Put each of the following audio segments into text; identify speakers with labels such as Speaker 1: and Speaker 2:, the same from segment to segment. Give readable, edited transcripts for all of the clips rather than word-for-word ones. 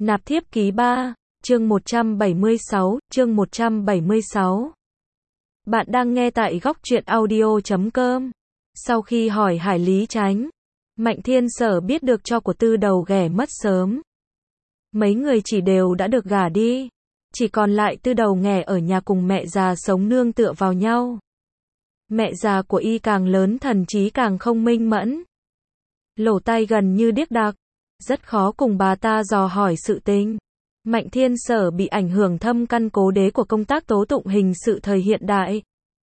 Speaker 1: Nạp thiếp ký 3, chương 176, chương 176. Bạn đang nghe tại góc truyện audio.com. Sau khi hỏi Hải Lý Chánh, Mạnh Thiên Sở biết được cho của Tư Đầu ghẻ mất sớm. Mấy người chỉ đều đã được gả đi. Chỉ còn lại Tư Đầu ghẻ ở nhà cùng mẹ già sống nương tựa vào nhau. Mẹ già của y càng lớn thần trí càng không minh mẫn. Lỗ tai gần như điếc đặc. Rất khó cùng bà ta dò hỏi sự tình. Mạnh Thiên Sở bị ảnh hưởng thâm căn cố đế của công tác tố tụng hình sự thời hiện đại.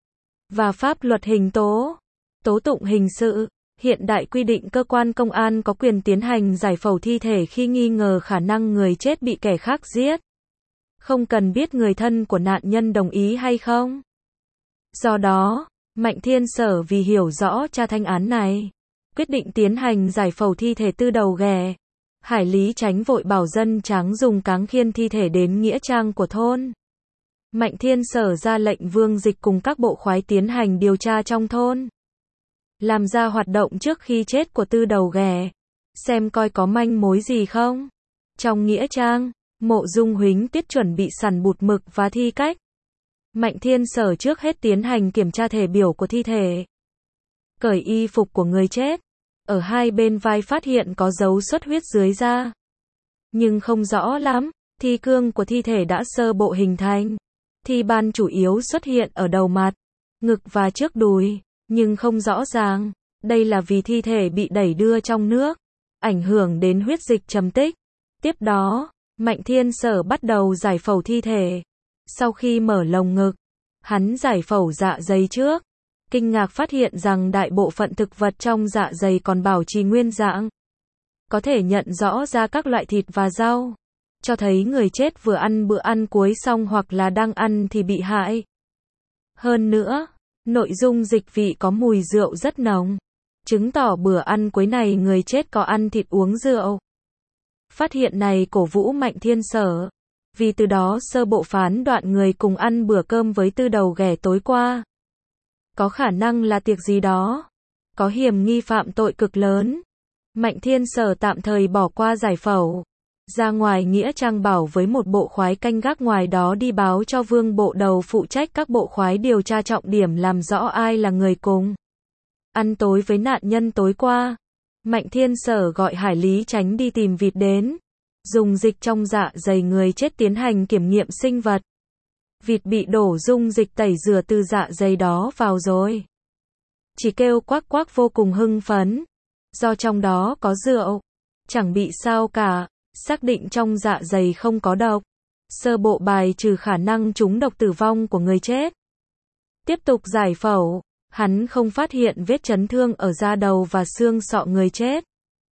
Speaker 1: Và pháp luật hình tố. Tố tụng hình sự, hiện đại quy định cơ quan công an có quyền tiến hành giải phẫu thi thể khi nghi ngờ khả năng người chết bị kẻ khác giết. Không cần biết người thân của nạn nhân đồng ý hay không. Do đó, Mạnh Thiên Sở vì hiểu rõ tra thanh án này, quyết định tiến hành giải phẫu thi thể Tư Đầu ghẻ. Hải Lý Chánh vội bảo dân tráng dùng cáng khiên thi thể đến nghĩa trang của thôn. Mạnh Thiên Sở ra lệnh Vương Dịch cùng các bộ khoái tiến hành điều tra trong thôn. Làm ra hoạt động trước khi chết của Tư Đầu ghẻ. Xem coi có manh mối gì không. Trong nghĩa trang, Mộ Dung Huính Tiết chuẩn bị sẵn bút mực và thi cách. Mạnh Thiên Sở trước hết tiến hành kiểm tra thể biểu của thi thể. Cởi y phục của người chết. Ở hai bên vai phát hiện có dấu xuất huyết dưới da. Nhưng không rõ lắm, thi cương của thi thể đã sơ bộ hình thành. Thi ban chủ yếu xuất hiện ở đầu mặt, ngực và trước đùi, nhưng không rõ ràng. Đây là vì thi thể bị đẩy đưa trong nước, ảnh hưởng đến huyết dịch trầm tích. Tiếp đó, Mạnh Thiên Sở bắt đầu giải phẫu thi thể. Sau khi mở lồng ngực, hắn giải phẫu dạ dày trước. Kinh ngạc phát hiện rằng đại bộ phận thực vật trong dạ dày còn bảo trì nguyên dạng. Có thể nhận rõ ra các loại thịt và rau. Cho thấy người chết vừa ăn bữa ăn cuối xong hoặc là đang ăn thì bị hại. Hơn nữa, nội dung dịch vị có mùi rượu rất nồng. Chứng tỏ bữa ăn cuối này người chết có ăn thịt uống rượu. Phát hiện này cổ vũ Mạnh Thiên Sở. Vì từ đó sơ bộ phán đoạn người cùng ăn bữa cơm với Tư Đầu ghẻ tối qua. Có khả năng là tiệc gì đó. Có hiểm nghi phạm tội cực lớn. Mạnh Thiên Sở tạm thời bỏ qua giải phẫu. Ra ngoài nghĩa trang bảo với một bộ khoái canh gác ngoài đó đi báo cho Vương Bộ Đầu phụ trách các bộ khoái điều tra trọng điểm làm rõ ai là người cùng ăn tối với nạn nhân tối qua. Mạnh Thiên Sở gọi Hải Lý Chánh đi tìm vịt đến. Dùng dịch trong dạ dày người chết tiến hành kiểm nghiệm sinh vật. Vịt bị đổ dung dịch tẩy rửa từ dạ dày đó vào rồi. Chỉ kêu quắc quắc vô cùng hưng phấn. Do trong đó có rượu. Chẳng bị sao cả. Xác định trong dạ dày không có độc. Sơ bộ bài trừ khả năng trúng độc tử vong của người chết. Tiếp tục giải phẫu. Hắn không phát hiện vết chấn thương ở da đầu và xương sọ người chết.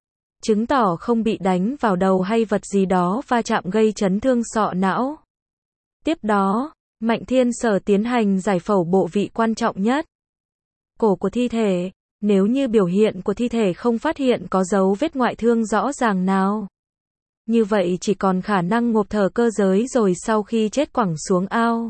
Speaker 1: Chứng tỏ không bị đánh vào đầu hay vật gì đó va chạm gây chấn thương sọ não. Tiếp đó, Mạnh Thiên Sở tiến hành giải phẫu bộ vị quan trọng nhất. Cổ của thi thể. Nếu như biểu hiện của thi thể không phát hiện có dấu vết ngoại thương rõ ràng nào. Như vậy chỉ còn khả năng ngộp thở cơ giới rồi sau khi chết quẳng xuống ao.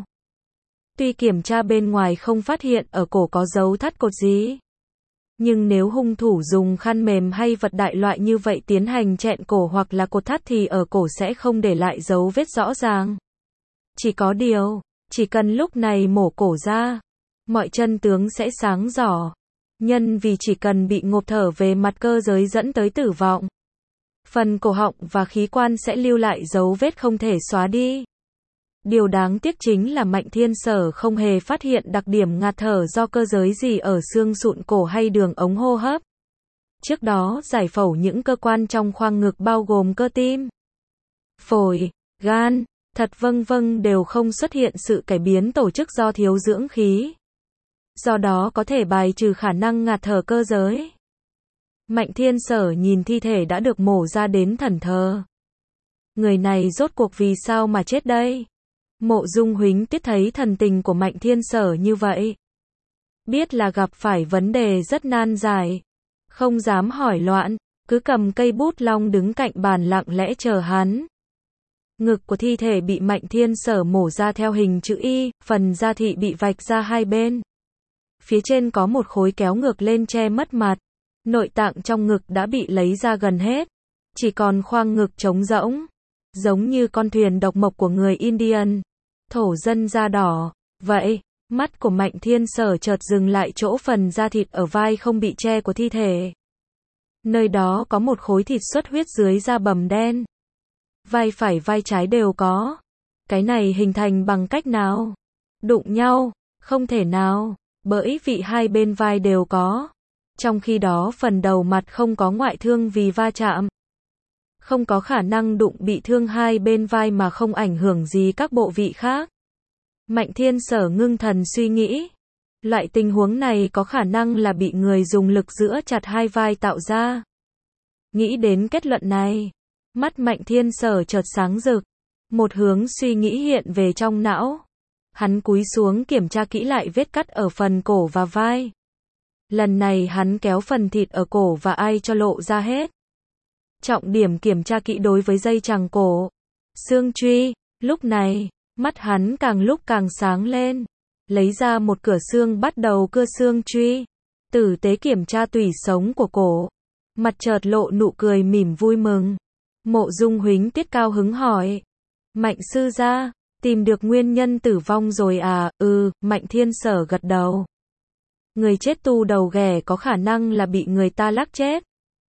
Speaker 1: Tuy kiểm tra bên ngoài không phát hiện ở cổ có dấu thắt cột gì. Nhưng nếu hung thủ dùng khăn mềm hay vật đại loại như vậy tiến hành chẹn cổ hoặc là cột thắt thì ở cổ sẽ không để lại dấu vết rõ ràng. Chỉ có điều, chỉ cần lúc này mổ cổ ra, mọi chân tướng sẽ sáng rõ. Nhân vì chỉ cần bị ngộp thở về mặt cơ giới dẫn tới tử vong. Phần cổ họng và khí quan sẽ lưu lại dấu vết không thể xóa đi. Điều đáng tiếc chính là Mạnh Thiên Sở không hề phát hiện đặc điểm ngạt thở do cơ giới gì ở xương sụn cổ hay đường ống hô hấp. Trước đó giải phẫu những cơ quan trong khoang ngực bao gồm cơ tim, phổi, gan, thận vân đều không xuất hiện sự cải biến tổ chức do thiếu dưỡng khí. Do đó có thể bài trừ khả năng ngạt thở cơ giới. Mạnh Thiên Sở nhìn thi thể đã được mổ ra đến thẫn thờ. Người này rốt cuộc vì sao mà chết đây? Mộ Dung Huính Tiết thấy thần tình của Mạnh Thiên Sở như vậy. Biết là gặp phải vấn đề rất nan giải. Không dám hỏi loạn, cứ cầm cây bút long đứng cạnh bàn lặng lẽ chờ hắn. Ngực của thi thể bị Mạnh Thiên Sở mổ ra theo hình chữ Y, phần da thị bị vạch ra hai bên. Phía trên có một khối kéo ngược lên che mất mặt. Nội tạng trong ngực đã bị lấy ra gần hết. Chỉ còn khoang ngực trống rỗng. giống như con thuyền độc mộc của người Indian, thổ dân da đỏ. Vậy, mắt của Mạnh Thiên Sở chợt dừng lại chỗ phần da thịt ở vai không bị che của thi thể. Nơi đó có một khối thịt xuất huyết dưới da bầm đen. Vai phải vai trái đều có. Cái này hình thành bằng cách nào? Đụng nhau? Không thể nào, bởi vì hai bên vai đều có. Trong khi đó phần đầu mặt không có ngoại thương vì va chạm. Không có khả năng đụng bị thương hai bên vai mà không ảnh hưởng gì các bộ vị khác. Mạnh Thiên Sở ngưng thần suy nghĩ. Loại tình huống này có khả năng là bị người dùng lực giữa chặt hai vai tạo ra. Nghĩ đến kết luận này, mắt Mạnh Thiên Sở chợt sáng rực. Một hướng suy nghĩ hiện về trong não. Hắn cúi xuống kiểm tra kỹ lại vết cắt ở phần cổ và vai. Lần này hắn kéo phần thịt ở cổ và ai cho lộ ra hết. Trọng điểm kiểm tra kỹ đối với dây chằng cổ, xương truy. Lúc này, mắt hắn càng lúc càng sáng lên. Lấy ra một cửa xương bắt đầu cưa xương truy. Tử tế kiểm tra tủy sống của cổ. Mặt chợt lộ nụ cười mỉm vui mừng. Mộ Dung Huỳnh Tiết cao hứng hỏi. Mạnh sư gia, tìm được nguyên nhân tử vong rồi à? Mạnh Thiên Sở gật đầu. Người chết tu đầu ghẻ có khả năng là bị người ta lắc chết.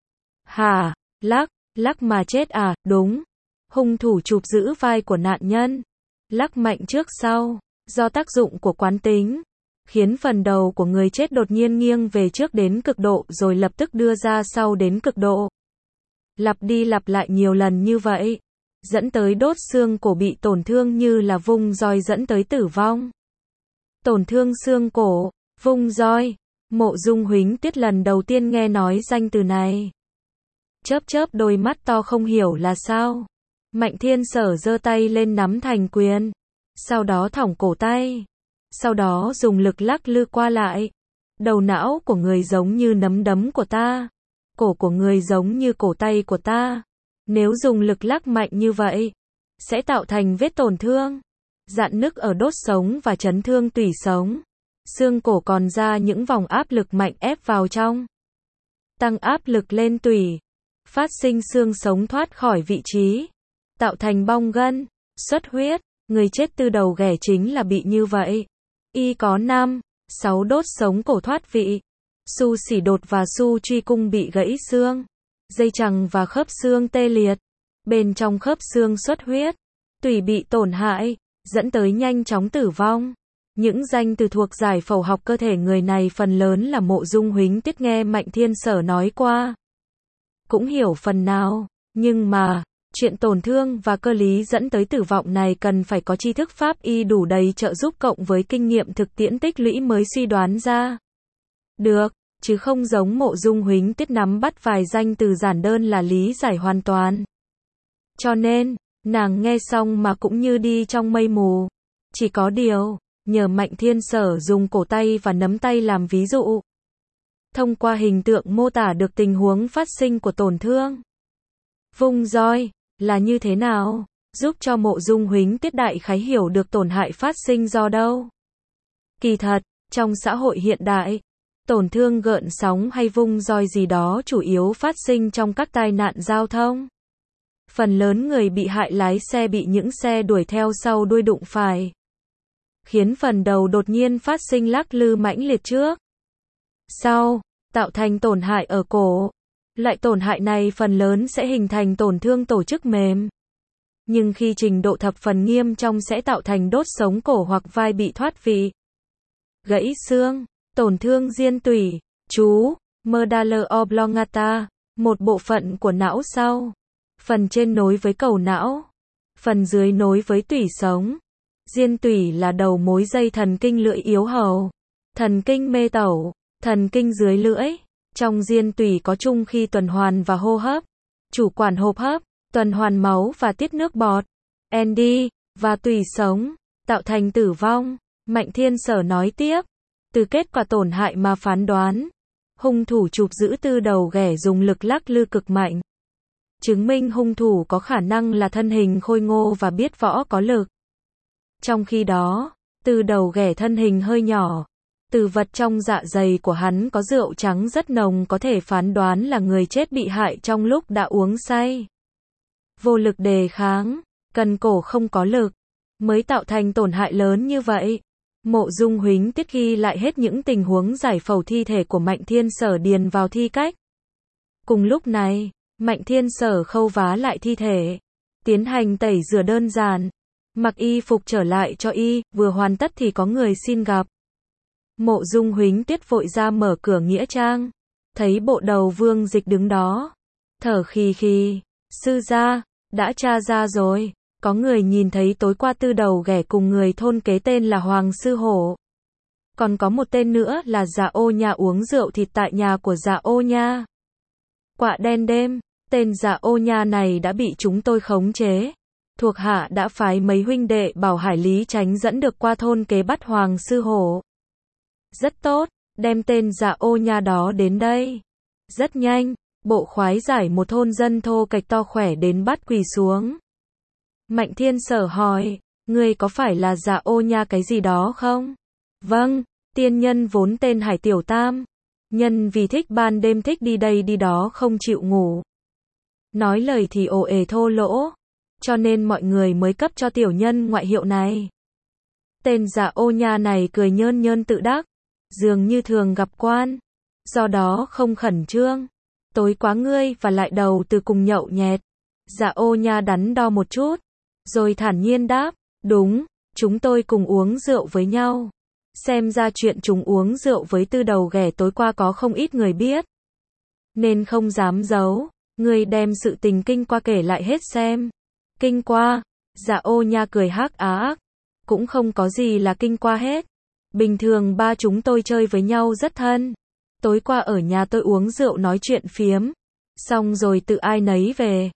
Speaker 1: Hả? Lắc mà chết à? Đúng. Hung thủ chụp giữ vai của nạn nhân. Lắc mạnh trước sau. Do tác dụng của quán tính, khiến phần đầu của người chết đột nhiên nghiêng về trước đến cực độ rồi lập tức đưa ra sau đến cực độ. Lặp đi lặp lại nhiều lần như vậy, dẫn tới đốt xương cổ bị tổn thương như là vung roi dẫn tới tử vong. Tổn thương xương cổ, vung roi. Mộ Dung Huỳnh Tiết lần đầu tiên nghe nói danh từ này. Chớp đôi mắt to không hiểu là sao. Mạnh Thiên Sở giơ tay lên nắm thành quyền. Sau đó thõng cổ tay. Sau đó dùng lực lắc lư qua lại. Đầu não của người giống như nắm đấm của ta. Cổ của người giống như cổ tay của ta. Nếu dùng lực lắc mạnh như vậy, sẽ tạo thành vết tổn thương, rạn nứt ở đốt sống và chấn thương tủy sống. Xương cổ còn ra những vòng áp lực mạnh ép vào trong. Tăng áp lực lên tủy. Phát sinh xương sống thoát khỏi vị trí. Tạo thành bong gân, xuất huyết. Người chết từ đầu ghẻ chính là bị như vậy. Y có 5, 6 đốt sống cổ thoát vị. Xu xỉ đột và xu truy cung bị gãy xương. Dây chằng và khớp xương tê liệt. Bên trong khớp xương xuất huyết. Tủy bị tổn hại, dẫn tới nhanh chóng tử vong. Những danh từ thuộc giải phẫu học cơ thể người này phần lớn là Mộ Dung Huỳnh Tiết nghe Mạnh Thiên Sở nói qua. Cũng hiểu phần nào, nhưng mà, chuyện tổn thương và cơ lý dẫn tới tử vong này cần phải có tri thức pháp y đủ đầy trợ giúp cộng với kinh nghiệm thực tiễn tích lũy mới suy đoán ra. Được, chứ không giống Mộ Dung Huỳnh Tiết nắm bắt vài danh từ giản đơn là lý giải hoàn toàn. Cho nên, nàng nghe xong mà cũng như đi trong mây mù. Chỉ có điều, nhờ Mạnh Thiên Sở dùng cổ tay và nắm tay làm ví dụ. Thông qua hình tượng mô tả được tình huống phát sinh của tổn thương. Vung roi là như thế nào, giúp cho Mộ Dung Huỳnh Tiết đại khái hiểu được tổn hại phát sinh do đâu. Kỳ thật, trong xã hội hiện đại, tổn thương gợn sóng hay vung roi gì đó chủ yếu phát sinh trong các tai nạn giao thông. Phần lớn người bị hại lái xe bị những xe đuổi theo sau đuôi đụng phải, khiến phần đầu đột nhiên phát sinh lắc lư mãnh liệt trước sau, tạo thành tổn hại ở cổ. Loại tổn hại này phần lớn sẽ hình thành tổn thương tổ chức mềm. Nhưng khi trình độ thập phần nghiêm trọng sẽ tạo thành đốt sống cổ hoặc vai bị thoát vị, gãy xương, tổn thương diên tủy. Chú, medulla oblongata, một bộ phận của não sau. Phần trên nối với cầu não, phần dưới nối với tủy sống. Diên tủy là đầu mối dây thần kinh lưỡi yếu hầu, thần kinh mê tẩu, thần kinh dưới lưỡi. Trong diên tủy có trung khi tuần hoàn và hô hấp, chủ quản hô hấp, tuần hoàn máu và tiết nước bọt, ND, và tủy sống, tạo thành tử vong. Mạnh Thiên Sở nói tiếp, từ kết quả tổn hại mà phán đoán, hung thủ chụp giữ từ đầu ghẻ dùng lực lắc lư cực mạnh. Chứng minh hung thủ có khả năng là thân hình khôi ngô và biết võ có lực. Trong khi đó, từ đầu ghẻ thân hình hơi nhỏ. Từ vật trong dạ dày của hắn có rượu trắng rất nồng có thể phán đoán là người chết bị hại trong lúc đã uống say. vô lực đề kháng, cần cổ không có lực, mới tạo thành tổn hại lớn như vậy. Mộ Dung Huỳnh Tiết ghi lại hết những tình huống giải phẫu thi thể của Mạnh Thiên Sở điền vào thi cách. Cùng lúc này, Mạnh Thiên Sở khâu vá lại thi thể, tiến hành tẩy rửa đơn giản, mặc y phục trở lại cho y, vừa hoàn tất thì có người xin gặp. Mộ Dung Huỳnh Tiết vội ra mở cửa nghĩa trang, thấy bộ đầu Vương Dịch đứng đó, thở khì khì, sư gia, đã tra ra rồi, có người nhìn thấy tối qua Tư Đầu Ghẻ cùng người thôn kế tên là Hoàng Sư Hổ. Còn có một tên nữa là Dạ Ô Nha uống rượu thịt tại nhà của Dạ Ô Nha. Quạ đen đêm, tên Dạ Ô Nha này đã bị chúng tôi khống chế. Thuộc hạ đã phái mấy huynh đệ bảo Hải Lý Chánh dẫn được qua thôn kế bắt Hoàng Sư Hổ. Rất tốt, đem tên Dạ Ô Nha đó đến đây. Rất nhanh, bộ khoái giải một thôn dân thô kệch to khỏe đến bắt quỳ xuống. Mạnh Thiên Sở hỏi, ngươi có phải là Dạ Ô Nha cái gì đó không? Vâng, tiên nhân vốn tên Hải Tiểu Tam. Nhân vì thích ban đêm thích đi đây đi đó không chịu ngủ. Nói lời thì ồ ề thô lỗ, cho nên mọi người mới cấp cho tiểu nhân ngoại hiệu này. Tên Dạ Ô Nha này cười nhơn nhơn tự đắc, dường như thường gặp quan, do đó không khẩn trương. Tối quá ngươi và lại đầu từ cùng nhậu nhẹt. Dạ Ô Nha đắn đo một chút, rồi thản nhiên đáp, đúng, chúng tôi cùng uống rượu với nhau. Xem ra chuyện chúng uống rượu với Tư Đầu Ghẻ tối qua có không ít người biết, nên không dám giấu. Ngươi đem sự tình kinh qua kể lại hết xem. Kinh qua? Dạ Ô Nha cười hắc ác, cũng không có gì là kinh qua hết. Bình thường ba chúng tôi chơi với nhau rất thân. Tối qua ở nhà tôi uống rượu nói chuyện phiếm, xong rồi tự ai nấy về.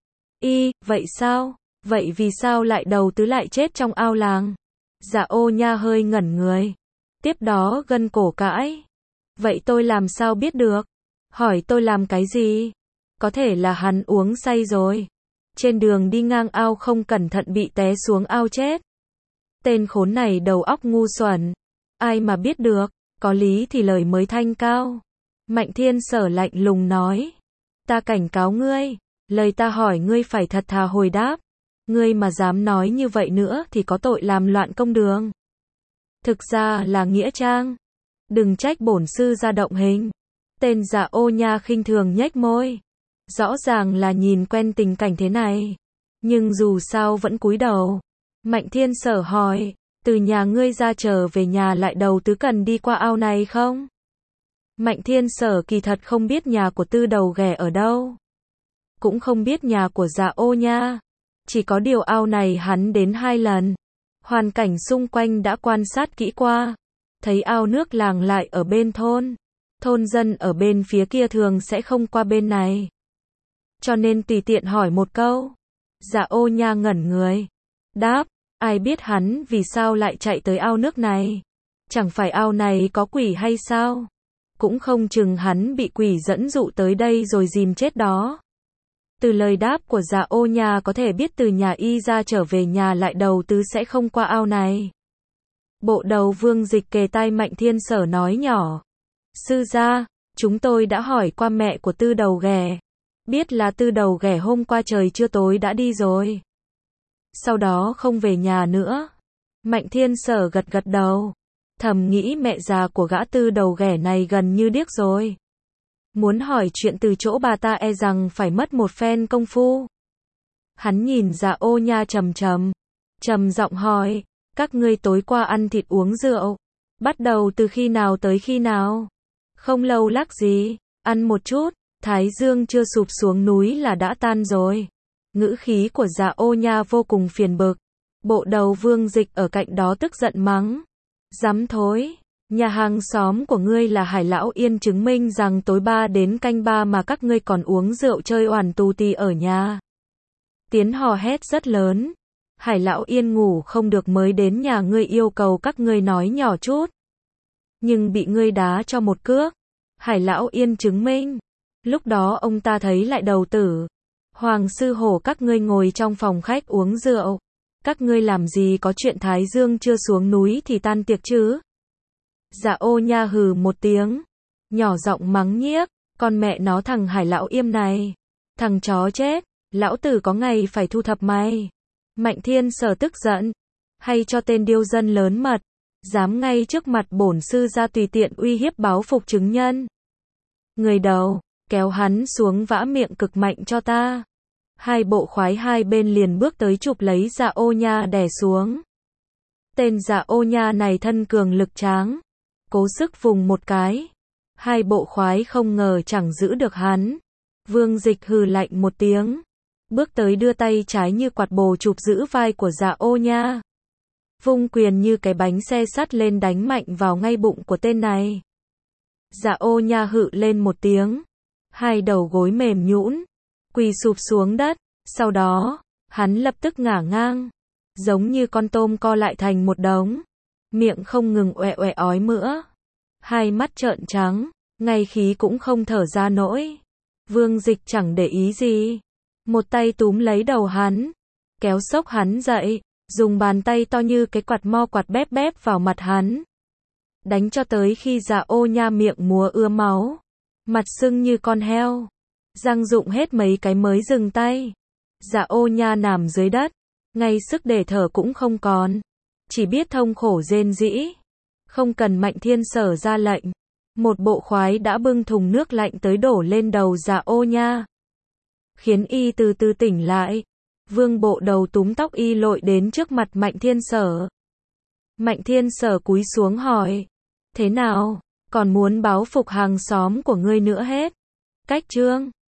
Speaker 1: Vậy sao? Vậy vì sao lại đầu tứ lại chết trong ao làng? Dạ Ô Nha hơi ngẩn người, tiếp đó gân cổ cãi. Vậy tôi làm sao biết được? Hỏi tôi làm cái gì? Có thể là hắn uống say rồi, trên đường đi ngang ao không cẩn thận bị té xuống ao chết. Tên khốn này đầu óc ngu xuẩn, ai mà biết được, có lý thì lời mới thanh cao. Mạnh Thiên Sở lạnh lùng nói, ta cảnh cáo ngươi, lời ta hỏi ngươi phải thật thà hồi đáp. Ngươi mà dám nói như vậy nữa thì có tội làm loạn công đường. Thực ra là nghĩa trang, đừng trách bổn sư ra động hình. Tên Dạ Ô Nha khinh thường nhếch môi, rõ ràng là nhìn quen tình cảnh thế này, nhưng dù sao vẫn cúi đầu. Mạnh Thiên Sở hỏi, từ nhà ngươi ra trở về nhà lại đầu tứ cần đi qua ao này không? Mạnh Thiên Sở kỳ thật không biết nhà của Tư Đầu Ghẻ ở đâu, cũng không biết nhà của Dạ Ô Nha, chỉ có điều ao này hắn đến 2 lần. Hoàn cảnh xung quanh đã quan sát kỹ qua, thấy ao nước làng lại ở bên thôn, thôn dân ở bên phía kia thường sẽ không qua bên này, cho nên tùy tiện hỏi một câu. Dạ Ô Nha ngẩn người, đáp, ai biết hắn vì sao lại chạy tới ao nước này? Chẳng phải ao này có quỷ hay sao? Cũng không chừng hắn bị quỷ dẫn dụ tới đây rồi dìm chết đó. Từ lời đáp của Dạ Ô Nha có thể biết từ nhà y ra trở về nhà lại đầu tứ sẽ không qua ao này. Bộ đầu Vương Dịch kề tai Mạnh Thiên Sở nói nhỏ, sư gia, chúng tôi đã hỏi qua mẹ của Tư Đầu Ghẻ, biết là Tư Đầu Ghẻ hôm qua trời chưa tối đã đi rồi, sau đó không về nhà nữa. Mạnh Thiên Sở gật gật đầu, thầm nghĩ mẹ già của gã Tư Đầu Ghẻ này gần như điếc rồi. Muốn hỏi chuyện từ chỗ bà ta e rằng phải mất một phen công phu. Hắn nhìn Dạ Ô Nha trầm giọng hỏi, các ngươi tối qua ăn thịt uống rượu, bắt đầu từ khi nào tới khi nào? Không lâu lắc gì, ăn một chút, thái dương chưa sụp xuống núi là đã tan rồi. Ngữ khí của Dạ Ô Nha vô cùng phiền bực. Bộ đầu Vương Dịch ở cạnh đó tức giận mắng, dám thối. Nhà hàng xóm của ngươi là Hải Lão Yên chứng minh rằng tối 3 đến canh 3 mà các ngươi còn uống rượu chơi oằn tù tì ở nhà. Tiếng hò hét rất lớn. Hải Lão Yên ngủ không được mới đến nhà ngươi yêu cầu các ngươi nói nhỏ chút, nhưng bị ngươi đá cho một cước. Hải Lão Yên chứng minh. Lúc đó ông ta thấy lại đầu tử. Hoàng Sư Hổ các ngươi ngồi trong phòng khách uống rượu. Các ngươi làm gì có chuyện thái dương chưa xuống núi thì tan tiệc chứ? Dạ Ô Nha hừ một tiếng, nhỏ giọng mắng nhiếc, con mẹ nó thằng Hải Lão Yêm này, thằng chó chết, Lão tử có ngày phải thu thập mày. Mạnh Thiên Sở tức giận. Hay cho tên điêu dân lớn mật. Dám ngay trước mặt bổn sư ra tùy tiện uy hiếp báo phục chứng nhân. Người đầu, kéo hắn xuống vã miệng cực mạnh cho ta. Hai bộ khoái hai bên liền bước tới chụp lấy Dạ Ô Nha đè xuống. Tên Dạ Ô Nha này thân cường lực tráng. Cố sức vùng một cái. Hai bộ khoái không ngờ chẳng giữ được hắn. Vương Dịch hừ lạnh một tiếng. Bước tới đưa tay trái như quạt bồ chụp giữ vai của Dạ Ô Nha. Vung quyền như cái bánh xe sắt lên đánh mạnh vào ngay bụng của tên này. Dạ Ô Nha hự lên một tiếng. Hai đầu gối mềm nhũn, quỳ sụp xuống đất. Sau đó, hắn lập tức ngả ngang. Giống như con tôm co lại thành một đống. Miệng không ngừng oẹ oẹ ói mửa. Hai mắt trợn trắng, ngay khí cũng không thở ra nổi. Vương Dịch chẳng để ý gì. Một tay túm lấy đầu hắn. Kéo xốc hắn dậy. Dùng bàn tay to như cái quạt mo quạt bép bép vào mặt hắn. Đánh cho tới khi Dạ Ô Nha miệng múa ứa máu. Mặt sưng như con heo. Răng rụng hết mấy cái mới dừng tay. Dạ Ô Nha nằm dưới đất. Ngay sức để thở cũng không còn. Chỉ biết thông khổ rên rỉ. Không cần Mạnh Thiên Sở ra lệnh. Một bộ khoái đã bưng thùng nước lạnh tới đổ lên đầu Dạ Ô Nha. Khiến y từ từ tỉnh lại. Vương bộ đầu túm tóc y lội đến trước mặt Mạnh Thiên Sở. Mạnh Thiên Sở cúi xuống hỏi. Thế nào, còn muốn báo phục hàng xóm của ngươi nữa hết? Cách trương.